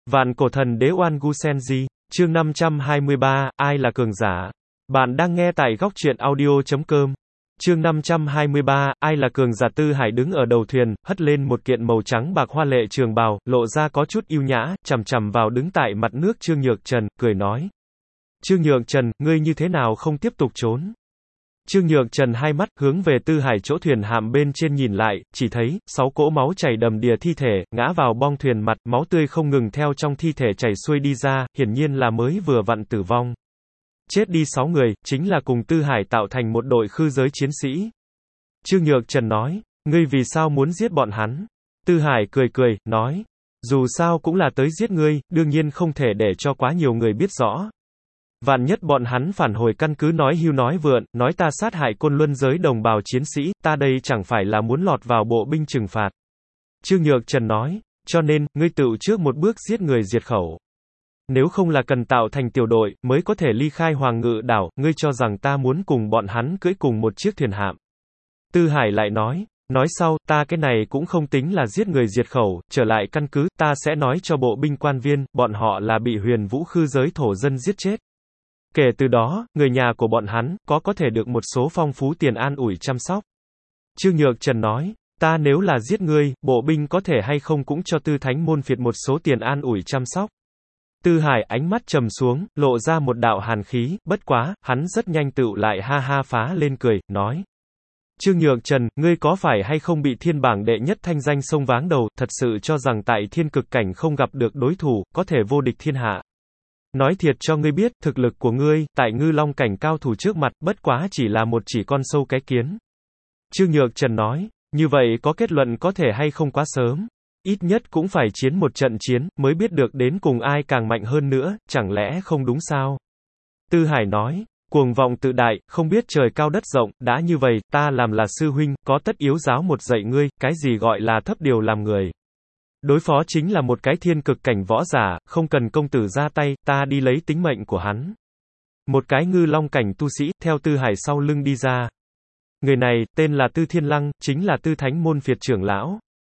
Vạn cổ thần đế Oan Gu Senji, chương 523, ai là cường giả? Bạn đang nghe tại góc truyện audio.com. Chương 523, ai là cường giả? Tư Hải đứng ở đầu thuyền, hất lên một kiện màu trắng bạc hoa lệ trường bào, lộ ra có chút yêu nhã, chằm chằm vào đứng tại mặt nước Trương Nhược Trần, cười nói. Trương Nhược Trần, ngươi như thế nào không tiếp tục trốn? Trương Nhược Trần hai mắt hướng về Tư Hải chỗ thuyền hạm bên trên nhìn lại, chỉ thấy 6 cỗ máu chảy đầm đìa thi thể ngã vào bong thuyền mặt, máu tươi không ngừng theo trong thi thể chảy xuôi đi ra, hiển nhiên là mới vừa vặn tử vong. Chết đi 6 người, chính là cùng Tư Hải tạo thành một đội khư giới chiến sĩ. Trương Nhược Trần nói, ngươi vì sao muốn giết bọn hắn? Tư Hải cười cười, nói, dù sao cũng là tới giết ngươi, đương nhiên không thể để cho quá nhiều người biết rõ. Vạn nhất bọn hắn phản hồi căn cứ nói hưu nói vượn, nói ta sát hại Côn Luân giới đồng bào chiến sĩ, ta đây chẳng phải là muốn lọt vào bộ binh trừng phạt. Trương Nhược Trần nói, cho nên, ngươi tự trước một bước giết người diệt khẩu. Nếu không là cần tạo thành tiểu đội, mới có thể ly khai Hoàng Ngự đảo, ngươi cho rằng ta muốn cùng bọn hắn cưỡi cùng một chiếc thuyền hạm. Tư Hải lại nói sau, ta cái này cũng không tính là giết người diệt khẩu, trở lại căn cứ, ta sẽ nói cho bộ binh quan viên, bọn họ là bị Huyền Vũ khư giới thổ dân giết chết. Kể từ đó, người nhà của bọn hắn, có thể được một số phong phú tiền an ủi chăm sóc. Trương Nhược Trần nói, ta nếu là giết ngươi, bộ binh có thể hay không cũng cho Tư Thánh môn phiệt một số tiền an ủi chăm sóc. Tư Hải ánh mắt trầm xuống, lộ ra một đạo hàn khí, bất quá, hắn rất nhanh tựu lại ha ha phá lên cười, nói. Trương Nhược Trần, ngươi có phải hay không bị thiên bảng đệ nhất thanh danh sông váng đầu, thật sự cho rằng tại thiên cực cảnh không gặp được đối thủ, có thể vô địch thiên hạ. Nói thiệt cho ngươi biết, thực lực của ngươi, tại ngư long cảnh cao thủ trước mặt, bất quá chỉ là một chỉ con sâu cái kiến. Trương Nhược Trần nói, như vậy có kết luận có thể hay không quá sớm? Ít nhất cũng phải chiến một trận chiến, mới biết được đến cùng ai càng mạnh hơn nữa, chẳng lẽ không đúng sao? Tư Hải nói, cuồng vọng tự đại, không biết trời cao đất rộng, đã như vậy, ta làm là sư huynh, có tất yếu giáo một dạy ngươi, cái gì gọi là thấp điều làm người. Đối phó chính là một cái thiên cực cảnh võ giả, không cần công tử ra tay, ta đi lấy tính mệnh của hắn. Một cái ngư long cảnh tu sĩ, theo Tư Hải sau lưng đi ra. Người này, tên là Tư Thiên Lăng, chính là Tư Thánh môn phiệt trưởng lão.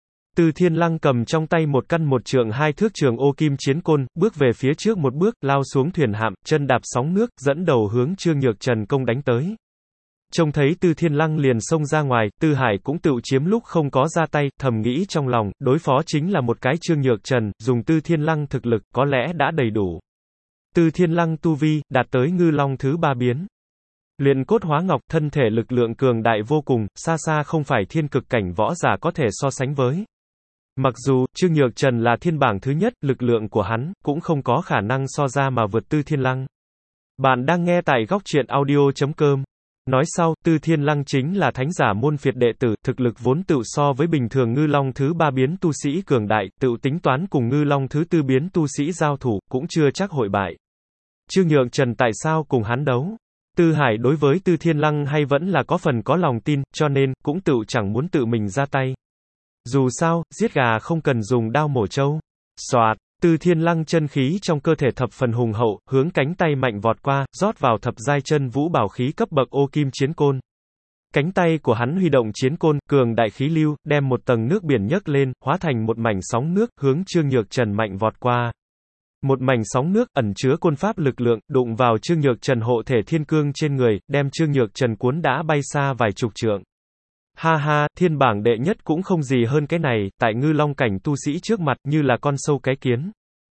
Tư Thiên Lăng cầm trong tay một căn một trượng hai thước trường ô kim chiến côn, bước về phía trước một bước, lao xuống thuyền hạm, chân đạp sóng nước, dẫn đầu hướng Trương Nhược Trần công đánh tới. Trông thấy Tư Thiên Lăng liền xông ra ngoài, Tư Hải cũng tự chiếm lúc không có ra tay, thầm nghĩ trong lòng, đối phó chính là một cái Trương Nhược Trần, dùng Tư Thiên Lăng thực lực, có lẽ đã đầy đủ. Tư Thiên Lăng tu vi, đạt tới ngư long thứ 3 biến. Luyện cốt hóa ngọc, thân thể lực lượng cường đại vô cùng, xa xa không phải thiên cực cảnh võ giả có thể so sánh với. Mặc dù, Trương Nhược Trần là thiên bảng thứ nhất, lực lượng của hắn, cũng không có khả năng so ra mà vượt Tư Thiên Lăng. Bạn đang nghe tại góc truyện audio.com. Nói sau, Tư Thiên Lăng chính là thánh giả môn phiệt đệ tử, thực lực vốn tự so với bình thường ngư long thứ 3 biến tu sĩ cường đại, tự tính toán cùng ngư long thứ 4 biến tu sĩ giao thủ, cũng chưa chắc hội bại. Trương Nhược Trần tại sao cùng hắn đấu? Tư Hải đối với Tư Thiên Lăng hay vẫn là có phần có lòng tin, cho nên, cũng tự chẳng muốn tự mình ra tay. Dù sao, giết gà không cần dùng đao mổ trâu. Soạt, Tư Thiên Lăng chân khí trong cơ thể thập phần hùng hậu, hướng cánh tay mạnh vọt qua, rót vào thập giai chân vũ bảo khí cấp bậc ô kim chiến côn. Cánh tay của hắn huy động chiến côn, cường đại khí lưu, đem một tầng nước biển nhấc lên, hóa thành một mảnh sóng nước, hướng Trương Nhược Trần mạnh vọt qua. Một mảnh sóng nước, ẩn chứa côn pháp lực lượng, đụng vào Trương Nhược Trần hộ thể thiên cương trên người, đem Trương Nhược Trần cuốn đã bay xa vài chục trượng. Ha ha, thiên bảng đệ nhất cũng không gì hơn cái này, tại ngư long cảnh tu sĩ trước mặt, như là con sâu cái kiến.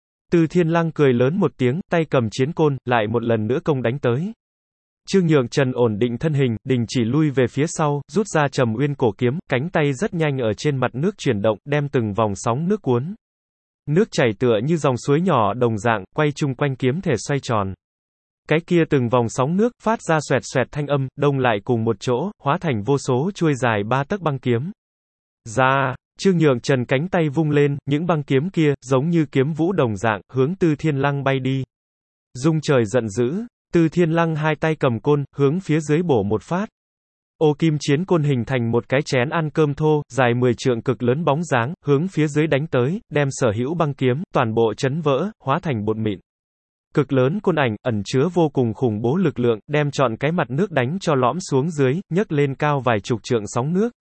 Tư Thiên Lăng cười lớn một tiếng, tay cầm chiến côn, lại một lần nữa công đánh tới. Trương Nhược Trần ổn định thân hình, đình chỉ lui về phía sau, rút ra Trầm Uyên cổ kiếm, cánh tay rất nhanh ở trên mặt nước chuyển động, đem từng vòng sóng nước cuốn. Nước chảy tựa như dòng suối nhỏ đồng dạng, quay chung quanh kiếm thể xoay tròn. Cái kia từng vòng sóng nước, phát ra xoẹt xoẹt thanh âm, đông lại cùng một chỗ, hóa thành vô số chuôi dài 3 tấc băng kiếm. Ra, Trương Nhược Trần cánh tay vung lên, những băng kiếm kia, giống như kiếm vũ đồng dạng, hướng Tư Thiên Lăng bay đi. Dung trời giận dữ, Tư Thiên Lăng hai tay cầm côn, hướng phía dưới bổ một phát. Ô kim chiến côn hình thành một cái chén ăn cơm thô, dài 10 trượng cực lớn bóng dáng, hướng phía dưới đánh tới, đem sở hữu băng kiếm, toàn bộ chấn vỡ, hóa thành bột mịn. Cực lớn côn ảnh, ẩn chứa vô cùng khủng bố lực lượng, đem trọn cái mặt nước đánh cho lõm xuống dưới, nhấc lên cao vài chục trượng sóng nước.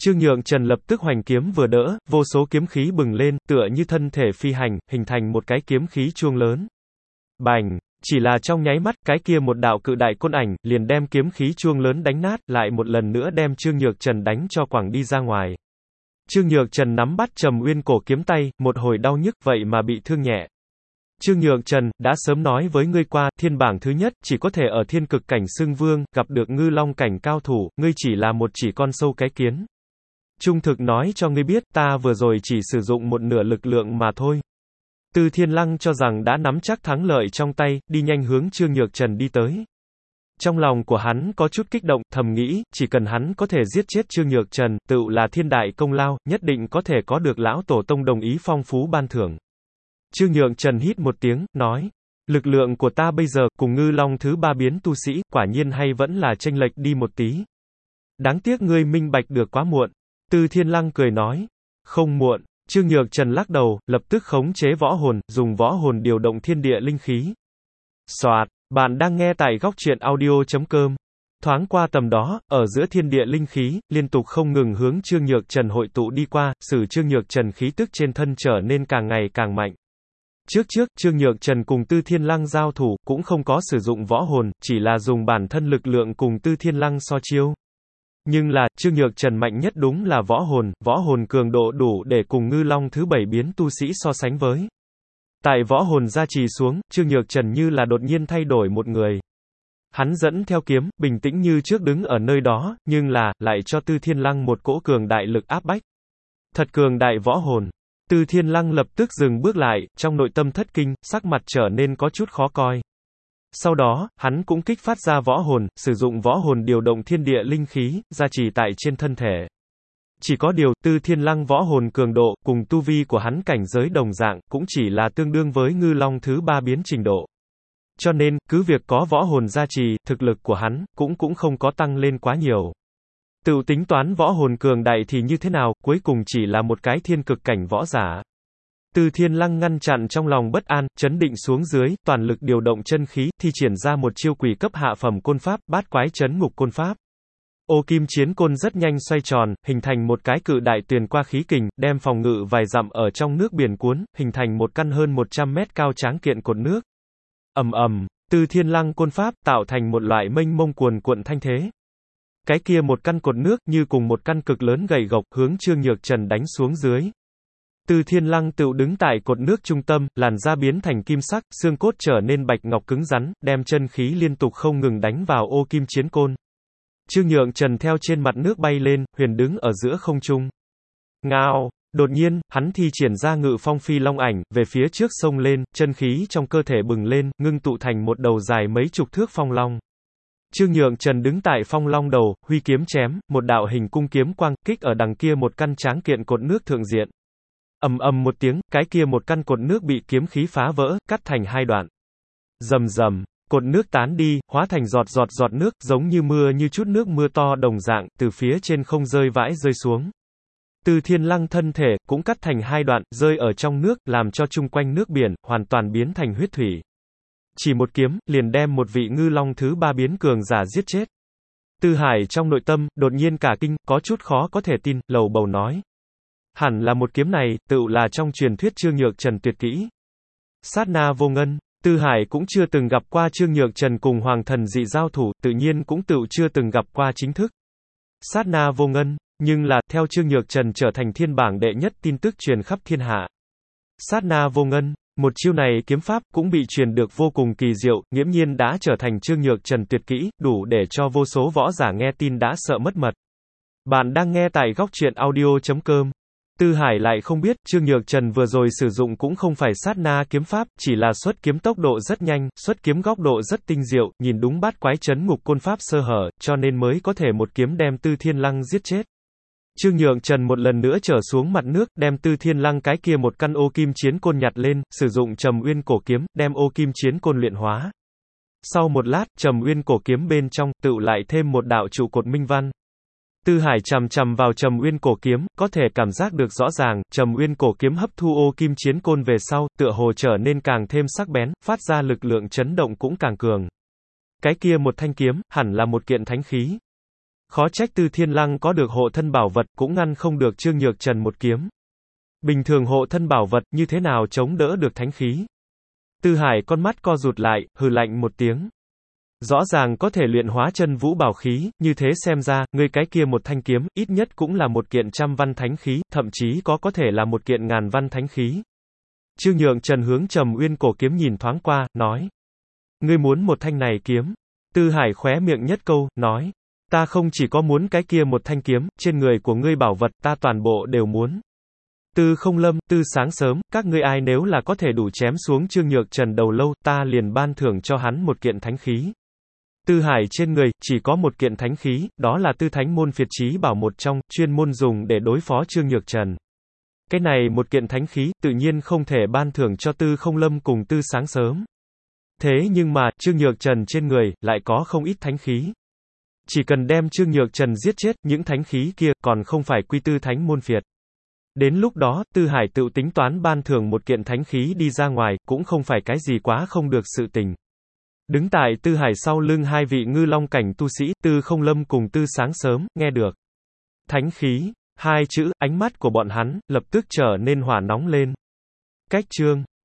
Trương Nhượng Trần lập tức hoành kiếm vừa đỡ, vô số kiếm khí bừng lên, tựa như thân thể phi hành, hình thành một cái kiếm khí chuông lớn. Bành! Chỉ là trong nháy mắt, cái kia một đạo cự đại côn ảnh, liền đem kiếm khí chuông lớn đánh nát, lại một lần nữa đem Trương Nhược Trần đánh cho quẳng đi ra ngoài. Trương Nhược Trần nắm bắt Trầm Uyên cổ kiếm tay, một hồi đau nhức, vậy mà bị thương nhẹ. Trương Nhược Trần, đã sớm nói với ngươi qua, thiên bảng thứ nhất, chỉ có thể ở thiên cực cảnh xưng vương, gặp được ngư long cảnh cao thủ, ngươi chỉ là một chỉ con sâu cái kiến. Trung thực nói cho ngươi biết, ta vừa rồi chỉ sử dụng một nửa lực lượng mà thôi. Từ Thiên Lăng cho rằng đã nắm chắc thắng lợi trong tay, đi nhanh hướng Trương Nhược Trần đi tới. Trong lòng của hắn có chút kích động, thầm nghĩ, chỉ cần hắn có thể giết chết Trương Nhược Trần, tựu là thiên đại công lao, nhất định có thể có được lão tổ tông đồng ý phong phú ban thưởng. Trương Nhược Trần hít một tiếng, nói, lực lượng của ta bây giờ, cùng ngư long thứ ba biến tu sĩ, quả nhiên hay vẫn là chênh lệch đi một tí. Đáng tiếc ngươi minh bạch được quá muộn. Từ Thiên Lăng cười nói, không muộn. Trương Nhược Trần lắc đầu, lập tức khống chế võ hồn, dùng võ hồn điều động thiên địa linh khí. Soạt, bạn đang nghe tại góc truyện audio.com. Thoáng qua tầm đó, ở giữa thiên địa linh khí, liên tục không ngừng hướng Trương Nhược Trần hội tụ đi qua,使Trương Nhược Trần khí tức trên thân trở nên càng ngày càng mạnh. Trước, Trương Nhược Trần cùng Tư Thiên Lăng giao thủ, cũng không có sử dụng võ hồn, chỉ là dùng bản thân lực lượng cùng Tư Thiên Lăng so chiêu. Nhưng là, Trương Nhược Trần mạnh nhất đúng là võ hồn cường độ đủ để cùng ngư long thứ 7 biến tu sĩ so sánh với. Tại võ hồn gia trì xuống, Trương Nhược Trần như là đột nhiên thay đổi một người. Hắn dẫn theo kiếm, bình tĩnh như trước đứng ở nơi đó, nhưng là, lại cho Tư Thiên Lăng một cỗ cường đại lực áp bách. Thật cường đại võ hồn. Tư Thiên Lăng lập tức dừng bước lại, trong nội tâm thất kinh, sắc mặt trở nên có chút khó coi. Sau đó, hắn cũng kích phát ra võ hồn, sử dụng võ hồn điều động thiên địa linh khí, gia trì tại trên thân thể. Chỉ có điều, Tư Thiên Lăng võ hồn cường độ, cùng tu vi của hắn cảnh giới đồng dạng, cũng chỉ là tương đương với ngư long thứ ba biến trình độ. Cho nên, cứ việc có võ hồn gia trì, thực lực của hắn, cũng không có tăng lên quá nhiều. Tự tính toán võ hồn cường đại thì như thế nào, cuối cùng chỉ là một cái thiên cực cảnh võ giả. Từ Thiên Lăng ngăn chặn trong lòng bất an, chấn định xuống dưới, toàn lực điều động chân khí, thi triển ra một chiêu quỷ cấp hạ phẩm côn pháp, bát quái chấn ngục côn pháp. Ô kim chiến côn rất nhanh xoay tròn, hình thành một cái cự đại tuyền qua khí kình, đem phòng ngự vài dặm ở trong nước biển cuốn, hình thành một căn hơn 100 mét cao tráng kiện cột nước. Ầm ầm, Từ Thiên Lăng côn pháp tạo thành một loại mênh mông cuồn cuộn thanh thế. Cái kia một căn cột nước như cùng một căn cực lớn gầy gộc hướng Trương Nhược Trần đánh xuống dưới. Từ Thiên Lăng tựu đứng tại cột nước trung tâm, làn da biến thành kim sắc, xương cốt trở nên bạch ngọc cứng rắn, đem chân khí liên tục không ngừng đánh vào ô kim chiến côn. Trương Nhượng Trần theo trên mặt nước bay lên, huyền đứng ở giữa không trung. Ngao! Đột nhiên, hắn thi triển ra Ngự Phong Phi Long ảnh, về phía trước xông lên, chân khí trong cơ thể bừng lên, ngưng tụ thành một đầu dài mấy chục thước phong long. Trương Nhượng Trần đứng tại phong long đầu, huy kiếm chém, một đạo hình cung kiếm quang, kích ở đằng kia một căn tráng kiện cột nước thượng diện. Ầm ầm một tiếng, cái kia một căn cột nước bị kiếm khí phá vỡ, cắt thành hai đoạn. Rầm rầm, cột nước tán đi, hóa thành giọt nước, giống như mưa như chút nước mưa to đồng dạng, từ phía trên không rơi vãi rơi xuống. Từ Thiên Lăng thân thể, cũng cắt thành hai đoạn, rơi ở trong nước, làm cho chung quanh nước biển, hoàn toàn biến thành huyết thủy. Chỉ một kiếm, liền đem một vị ngư long thứ ba biến cường giả giết chết. Tư Hải trong nội tâm, đột nhiên cả kinh, có chút khó có thể tin, lầu bầu nói. Hẳn là một kiếm này, tựu là trong truyền thuyết Trương Nhược Trần tuyệt kỹ. Sát na vô ngân, Tư Hải cũng chưa từng gặp qua Trương Nhược Trần cùng Hoàng Thần Dị giao thủ, tự nhiên cũng tựu chưa từng gặp qua chính thức. Sát na vô ngân, nhưng là, theo Trương Nhược Trần trở thành thiên bảng đệ nhất tin tức truyền khắp thiên hạ. Sát na vô ngân, một chiêu này kiếm pháp cũng bị truyền được vô cùng kỳ diệu, nghiễm nhiên đã trở thành Trương Nhược Trần tuyệt kỹ, đủ để cho vô số võ giả nghe tin đã sợ mất mật. Bạn đang nghe tại góc truyện audio.com. Tư Hải lại không biết, Trương Nhược Trần vừa rồi sử dụng cũng không phải sát na kiếm pháp, chỉ là xuất kiếm tốc độ rất nhanh, xuất kiếm góc độ rất tinh diệu, nhìn đúng bát quái chấn ngục côn pháp sơ hở, cho nên mới có thể một kiếm đem Tư Thiên Lăng giết chết. Trương Nhược Trần một lần nữa trở xuống mặt nước, đem Tư Thiên Lăng cái kia một căn ô kim chiến côn nhặt lên, sử dụng Trầm Uyên cổ kiếm, đem ô kim chiến côn luyện hóa. Sau một lát, Trầm Uyên cổ kiếm bên trong, tựu lại thêm một đạo trụ cột minh văn. Tư Hải chằm chằm vào Trầm Uyên cổ kiếm, có thể cảm giác được rõ ràng, Trầm Uyên cổ kiếm hấp thu ô kim chiến côn về sau, tựa hồ trở nên càng thêm sắc bén, phát ra lực lượng chấn động cũng càng cường. Cái kia một thanh kiếm, hẳn là một kiện thánh khí. Khó trách Tư Thiên Lăng có được hộ thân bảo vật, cũng ngăn không được Trương Nhược Trần một kiếm. Bình thường hộ thân bảo vật, như thế nào chống đỡ được thánh khí? Tư Hải con mắt co rụt lại, hừ lạnh một tiếng. Rõ ràng có thể luyện hóa chân vũ bảo khí, như thế xem ra, ngươi cái kia một thanh kiếm, ít nhất cũng là một kiện trăm văn thánh khí, thậm chí có thể là một kiện ngàn văn thánh khí. Trương Nhược Trần hướng Trầm Uyên cổ kiếm nhìn thoáng qua, nói. Ngươi muốn một thanh này kiếm. Tư Hải khóe miệng nhất câu, nói. Ta không chỉ có muốn cái kia một thanh kiếm, trên người của ngươi bảo vật, ta toàn bộ đều muốn. Tư Không Lâm, Tư Sáng Sớm, các ngươi ai nếu là có thể đủ chém xuống Trương Nhược Trần đầu lâu, ta liền ban thưởng cho hắn một kiện thánh khí. Tư Hải trên người, chỉ có một kiện thánh khí, đó là Tư Thánh Môn Phiệt Chí Bảo một trong, chuyên môn dùng để đối phó Trương Nhược Trần. Cái này một kiện thánh khí, tự nhiên không thể ban thưởng cho Tư Không Lâm cùng Tư Sáng Sớm. Thế nhưng mà, Trương Nhược Trần trên người, lại có không ít thánh khí. Chỉ cần đem Trương Nhược Trần giết chết, những thánh khí kia, còn không phải quy Tư Thánh Môn Phiệt. Đến lúc đó, Tư Hải tự tính toán ban thưởng một kiện thánh khí đi ra ngoài, cũng không phải cái gì quá không được sự tình. Đứng tại Tư Hải sau lưng hai vị ngư long cảnh tu sĩ, Tư Không Lâm cùng Tư Sáng Sớm, nghe được. Thánh khí, hai chữ, ánh mắt của bọn hắn, lập tức trở nên hỏa nóng lên. Cách chương.